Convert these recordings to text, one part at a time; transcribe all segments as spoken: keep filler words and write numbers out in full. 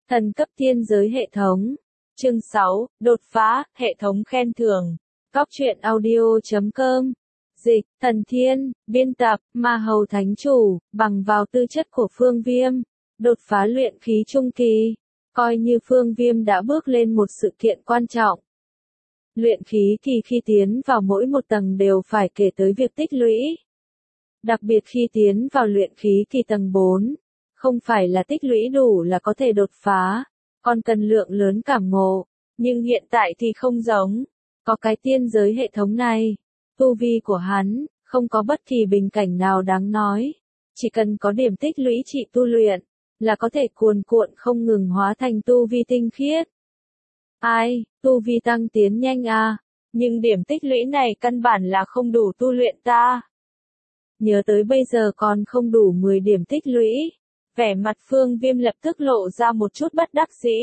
Thần cấp thiên giới hệ thống. Chương sáu, đột phá, hệ thống khen thưởng. Cóc truyện audio chấm com. Dịch, Thần Thiên, biên tập, Ma Hầu Thánh Chủ, bằng vào tư chất của Phương Viêm, đột phá luyện khí trung kỳ, coi như Phương Viêm đã bước lên một sự kiện quan trọng. Luyện khí kỳ khi tiến vào mỗi một tầng đều phải kể tới việc tích lũy. Đặc biệt khi tiến vào luyện khí kỳ tầng bốn, không phải là tích lũy đủ là có thể đột phá, còn cần lượng lớn cảm ngộ, nhưng hiện tại thì không giống, có cái tiên giới hệ thống này, tu vi của hắn, không có bất kỳ bình cảnh nào đáng nói, chỉ cần có điểm tích lũy trị tu luyện, là có thể cuồn cuộn không ngừng hóa thành tu vi tinh khiết. Ai, tu vi tăng tiến nhanh à, nhưng điểm tích lũy này căn bản là không đủ tu luyện ta. Nhớ tới bây giờ còn không đủ mười điểm tích lũy, vẻ mặt Phương Viêm lập tức lộ ra một chút bất đắc dĩ.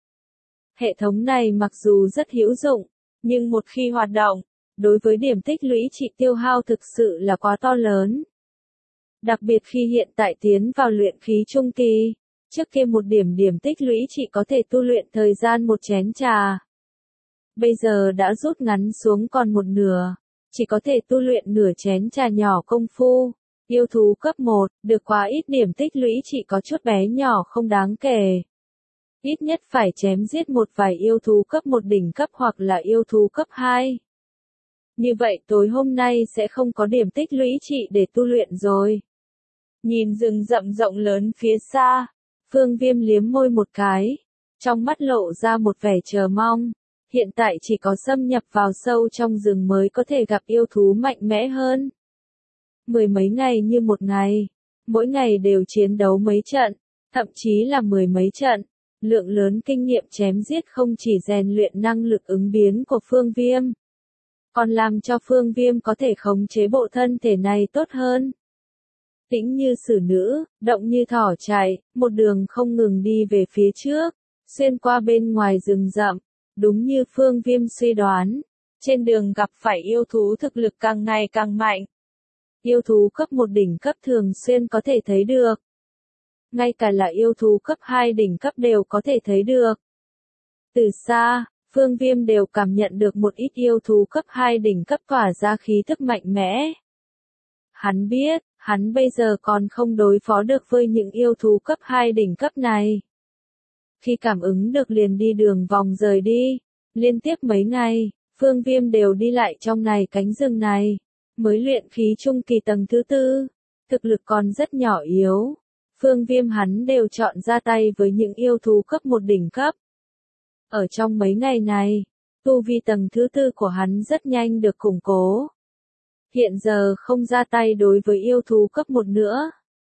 Hệ thống này mặc dù rất hữu dụng, nhưng một khi hoạt động, đối với điểm tích lũy trị tiêu hao thực sự là quá to lớn. Đặc biệt khi hiện tại tiến vào luyện khí trung kỳ, trước kia một điểm điểm tích lũy chỉ có thể tu luyện thời gian một chén trà. Bây giờ đã rút ngắn xuống còn một nửa, chỉ có thể tu luyện nửa chén trà nhỏ công phu. Yêu thú cấp một, được quá ít điểm tích lũy chỉ có chút bé nhỏ không đáng kể. Ít nhất phải chém giết một vài yêu thú cấp một đỉnh cấp hoặc là yêu thú cấp hai. Như vậy tối hôm nay sẽ không có điểm tích lũy trị để tu luyện rồi. Nhìn rừng rậm rộng lớn phía xa, Phương Viêm liếm môi một cái, trong mắt lộ ra một vẻ chờ mong. Hiện tại chỉ có xâm nhập vào sâu trong rừng mới có thể gặp yêu thú mạnh mẽ hơn. Mười mấy ngày như một ngày, mỗi ngày đều chiến đấu mấy trận, thậm chí là mười mấy trận, lượng lớn kinh nghiệm chém giết không chỉ rèn luyện năng lực ứng biến của Phương Viêm, còn làm cho Phương Viêm có thể khống chế bộ thân thể này tốt hơn. Tĩnh như xử nữ, động như thỏ chạy, một đường không ngừng đi về phía trước, xuyên qua bên ngoài rừng rậm, đúng như Phương Viêm suy đoán, trên đường gặp phải yêu thú thực lực càng ngày càng mạnh. Yêu thú cấp một đỉnh cấp thường xuyên có thể thấy được. Ngay cả là yêu thú cấp hai đỉnh cấp đều có thể thấy được. Từ xa, Phương Viêm đều cảm nhận được một ít yêu thú cấp hai đỉnh cấp tỏa ra khí thức mạnh mẽ. Hắn biết, hắn bây giờ còn không đối phó được với những yêu thú cấp hai đỉnh cấp này. Khi cảm ứng được liền đi đường vòng rời đi, liên tiếp mấy ngày, Phương Viêm đều đi lại trong này cánh rừng này. Mới luyện khí trung kỳ tầng thứ tư, thực lực còn rất nhỏ yếu. Phương Viêm hắn đều chọn ra tay với những yêu thú cấp một đỉnh cấp. Ở trong mấy ngày này, tu vi tầng thứ tư của hắn rất nhanh được củng cố. Hiện giờ không ra tay đối với yêu thú cấp một nữa,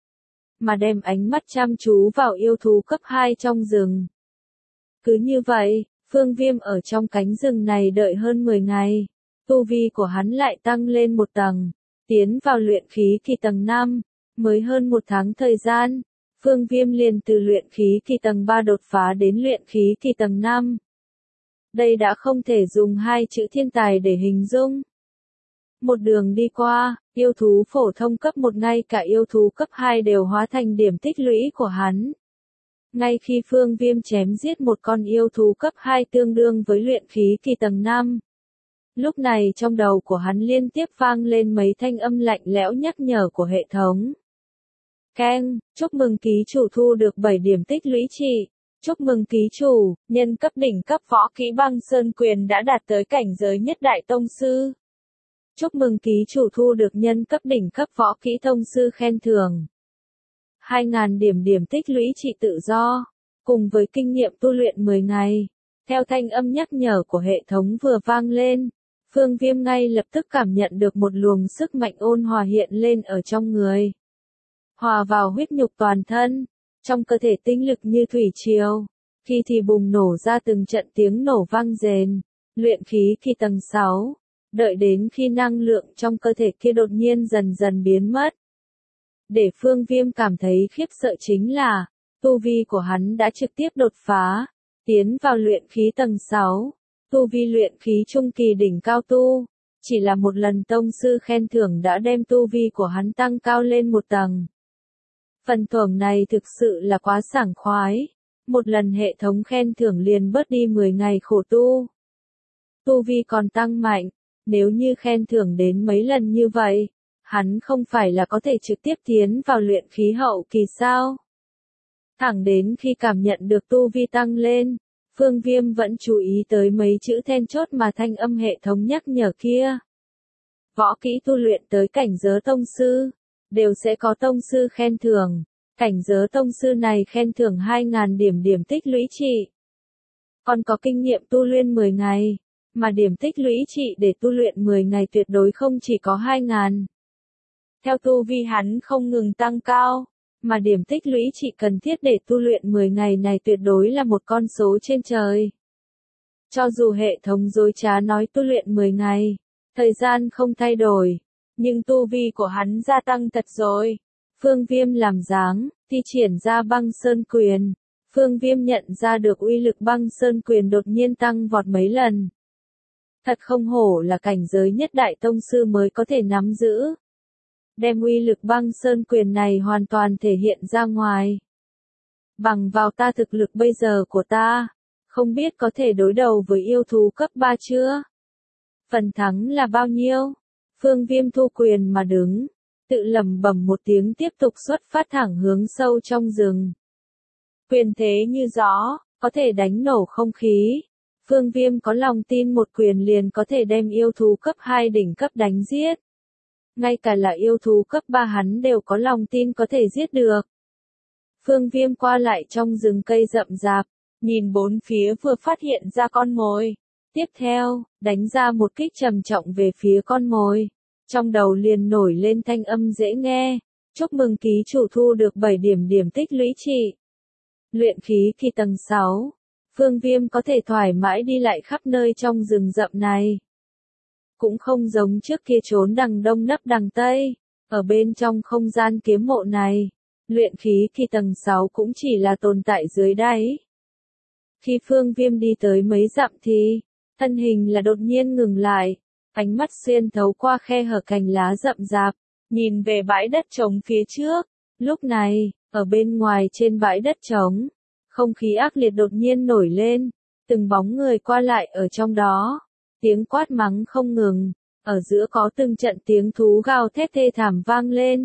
mà đem ánh mắt chăm chú vào yêu thú cấp hai trong rừng. Cứ như vậy, Phương Viêm ở trong cánh rừng này đợi hơn mười ngày. Tu vi của hắn lại tăng lên một tầng, tiến vào luyện khí kỳ tầng năm, mới hơn một tháng thời gian, Phương Viêm liền từ luyện khí kỳ tầng ba đột phá đến luyện khí kỳ tầng năm. Đây đã không thể dùng hai chữ thiên tài để hình dung. Một đường đi qua, yêu thú phổ thông cấp một ngay cả yêu thú cấp hai đều hóa thành điểm tích lũy của hắn. Ngay khi Phương Viêm chém giết một con yêu thú cấp hai tương đương với luyện khí kỳ tầng năm. Lúc này trong đầu của hắn liên tiếp vang lên mấy thanh âm lạnh lẽo nhắc nhở của hệ thống. Keng, chúc mừng ký chủ thu được bảy điểm tích lũy trị. Chúc mừng ký chủ, nhân cấp đỉnh cấp võ kỹ băng sơn quyền đã đạt tới cảnh giới nhất đại tông sư. Chúc mừng ký chủ thu được nhân cấp đỉnh cấp võ kỹ tông sư khen thưởng. hai nghìn điểm điểm tích lũy trị tự do, cùng với kinh nghiệm tu luyện mười ngày. Theo thanh âm nhắc nhở của hệ thống vừa vang lên, Phương Viêm ngay lập tức cảm nhận được một luồng sức mạnh ôn hòa hiện lên ở trong người. Hòa vào huyết nhục toàn thân, trong cơ thể tinh lực như thủy triều, khi thì bùng nổ ra từng trận tiếng nổ vang rền, luyện khí kỳ tầng sáu, đợi đến khi năng lượng trong cơ thể kia đột nhiên dần dần biến mất. Để Phương Viêm cảm thấy khiếp sợ chính là, tu vi của hắn đã trực tiếp đột phá, tiến vào luyện khí tầng sáu. Tu vi luyện khí trung kỳ đỉnh cao tu, chỉ là một lần tông sư khen thưởng đã đem tu vi của hắn tăng cao lên một tầng. Phần thưởng này thực sự là quá sảng khoái, một lần hệ thống khen thưởng liền bớt đi mười ngày khổ tu. Tu vi còn tăng mạnh, nếu như khen thưởng đến mấy lần như vậy, hắn không phải là có thể trực tiếp tiến vào luyện khí hậu kỳ sao? Thẳng đến khi cảm nhận được tu vi tăng lên, Phương Viêm vẫn chú ý tới mấy chữ then chốt mà thanh âm hệ thống nhắc nhở kia. Võ kỹ tu luyện tới cảnh giới tông sư, đều sẽ có tông sư khen thưởng. Cảnh giới tông sư này khen thưởng hai nghìn điểm điểm tích lũy trị. Còn có kinh nghiệm tu luyện mười ngày, mà điểm tích lũy trị để tu luyện mười ngày tuyệt đối không chỉ có hai nghìn. Theo tu vi hắn không ngừng tăng cao, mà điểm tích lũy trị cần thiết để tu luyện mười ngày này tuyệt đối là một con số trên trời. Cho dù hệ thống dối trá nói tu luyện mười ngày, thời gian không thay đổi, nhưng tu vi của hắn gia tăng thật rồi. Phương Viêm làm dáng, thi triển ra băng sơn quyền. Phương Viêm nhận ra được uy lực băng sơn quyền đột nhiên tăng vọt mấy lần. Thật không hổ là cảnh giới nhất đại tông sư mới có thể nắm giữ. Đem uy lực băng sơn quyền này hoàn toàn thể hiện ra ngoài. Bằng vào ta thực lực bây giờ của ta, không biết có thể đối đầu với yêu thú cấp ba chưa? Phần thắng là bao nhiêu? Phương Viêm thu quyền mà đứng, tự lẩm bẩm một tiếng tiếp tục xuất phát thẳng hướng sâu trong rừng. Quyền thế như gió, có thể đánh nổ không khí. Phương Viêm có lòng tin một quyền liền có thể đem yêu thú cấp hai đỉnh cấp đánh giết. Ngay cả là yêu thú cấp ba hắn đều có lòng tin có thể giết được. Phương Viêm qua lại trong rừng cây rậm rạp, nhìn bốn phía vừa phát hiện ra con mồi. Tiếp theo, đánh ra một kích trầm trọng về phía con mồi. Trong đầu liền nổi lên thanh âm dễ nghe. Chúc mừng ký chủ thu được bảy điểm điểm tích lũy trị. Luyện khí kỳ tầng sáu. Phương Viêm có thể thoải mái đi lại khắp nơi trong rừng rậm này. Cũng không giống trước kia trốn đằng đông nấp đằng tây. Ở bên trong không gian kiếm mộ này, luyện khí kỳ tầng sáu cũng chỉ là tồn tại dưới đáy. Khi Phương Viêm đi tới mấy dặm thì, thân hình là đột nhiên ngừng lại, ánh mắt xuyên thấu qua khe hở cành lá rậm rạp, nhìn về bãi đất trống phía trước. Lúc này, ở bên ngoài trên bãi đất trống, không khí ác liệt đột nhiên nổi lên, từng bóng người qua lại ở trong đó, tiếng quát mắng không ngừng, ở giữa có từng trận tiếng thú gào thét thê thảm vang lên.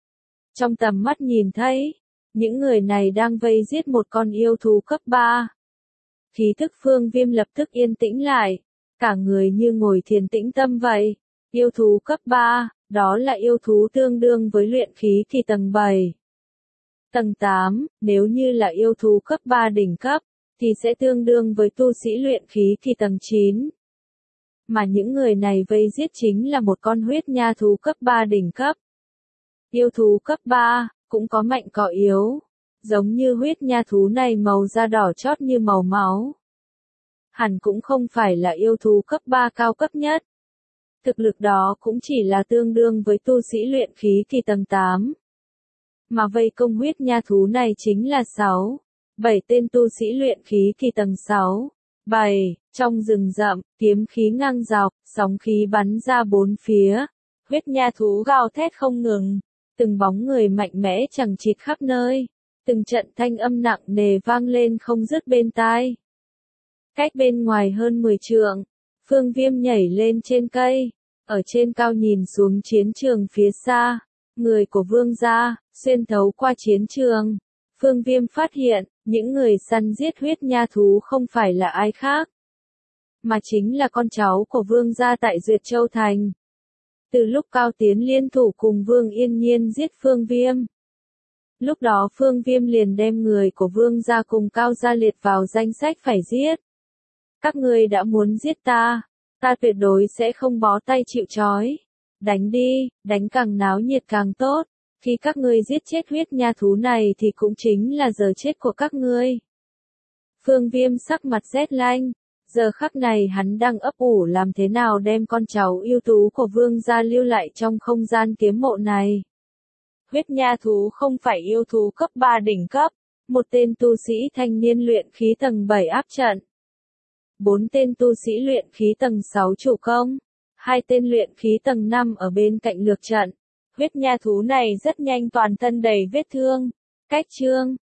Trong tầm mắt nhìn thấy, những người này đang vây giết một con yêu thú cấp ba. Khí thức Phương Viêm lập tức yên tĩnh lại, cả người như ngồi thiền tĩnh tâm vậy. Yêu thú cấp ba, đó là yêu thú tương đương với luyện khí kỳ tầng bảy. Tầng tám, nếu như là yêu thú cấp ba đỉnh cấp, thì sẽ tương đương với tu sĩ luyện khí kỳ tầng chín. Mà những người này vây giết chính là một con huyết nha thú cấp ba đỉnh cấp. Yêu thú cấp ba, cũng có mạnh có yếu. Giống như huyết nha thú này màu da đỏ chót như màu máu. Hẳn cũng không phải là yêu thú cấp ba cao cấp nhất. Thực lực đó cũng chỉ là tương đương với tu sĩ luyện khí kỳ tầng tám. Mà vây công huyết nha thú này chính là sáu, bảy tên tu sĩ luyện khí kỳ tầng sáu. bảy, trong rừng rậm, kiếm khí ngang dọc, sóng khí bắn ra bốn phía. Huyết nha thú gào thét không ngừng, từng bóng người mạnh mẽ chằng chịt khắp nơi. Từng trận thanh âm nặng nề vang lên không dứt bên tai. Cách bên ngoài hơn mười trượng, Phương Viêm nhảy lên trên cây, ở trên cao nhìn xuống chiến trường phía xa, người của Vương gia, xuyên thấu qua chiến trường. Phương Viêm phát hiện, những người săn giết huyết nha thú không phải là ai khác, mà chính là con cháu của Vương gia tại Duyệt Châu Thành. Từ lúc Cao Tiến liên thủ cùng Vương Yên Nhiên giết Phương Viêm, lúc đó Phương Viêm liền đem người của Vương gia cùng Cao gia liệt vào danh sách phải giết. Các ngươi đã muốn giết ta, ta tuyệt đối sẽ không bó tay chịu trói. Đánh đi, đánh càng náo nhiệt càng tốt. Khi các ngươi giết chết huyết nha thú này thì cũng chính là giờ chết của các ngươi. Phương Viêm sắc mặt rét lanh. Giờ khắc này hắn đang ấp ủ làm thế nào đem con cháu yêu tú của Vương gia lưu lại trong không gian kiếm mộ này. Huyết nha thú không phải yêu thú cấp ba đỉnh cấp, một tên tu sĩ thanh niên luyện khí tầng bảy áp trận. Bốn tên tu sĩ luyện khí tầng sáu chủ công, hai tên luyện khí tầng năm ở bên cạnh lược trận. Huyết nha thú này rất nhanh toàn thân đầy vết thương. Cách chương,